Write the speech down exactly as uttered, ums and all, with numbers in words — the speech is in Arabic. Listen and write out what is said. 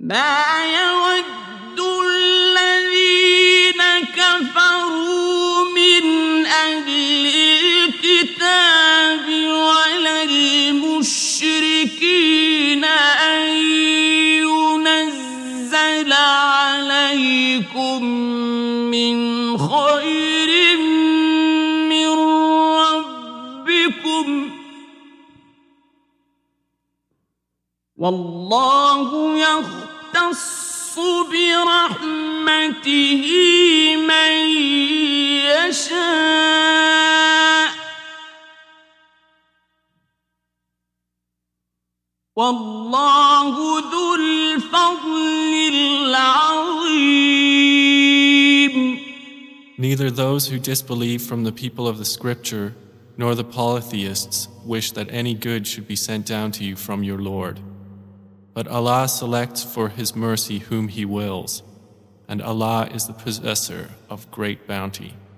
ما يود الذين كفروا من أهل الكتاب ولا المشركين أن ينزل عليكم من خير من ربكم والله يختص برحمته من يشاء والله ذو الفضل العظيم. Neither those who disbelieve from the people of the scripture nor the polytheists wish that any good should be sent down to you from your Lord. But Allah selects for His mercy whom He wills, and Allah is the possessor of great bounty.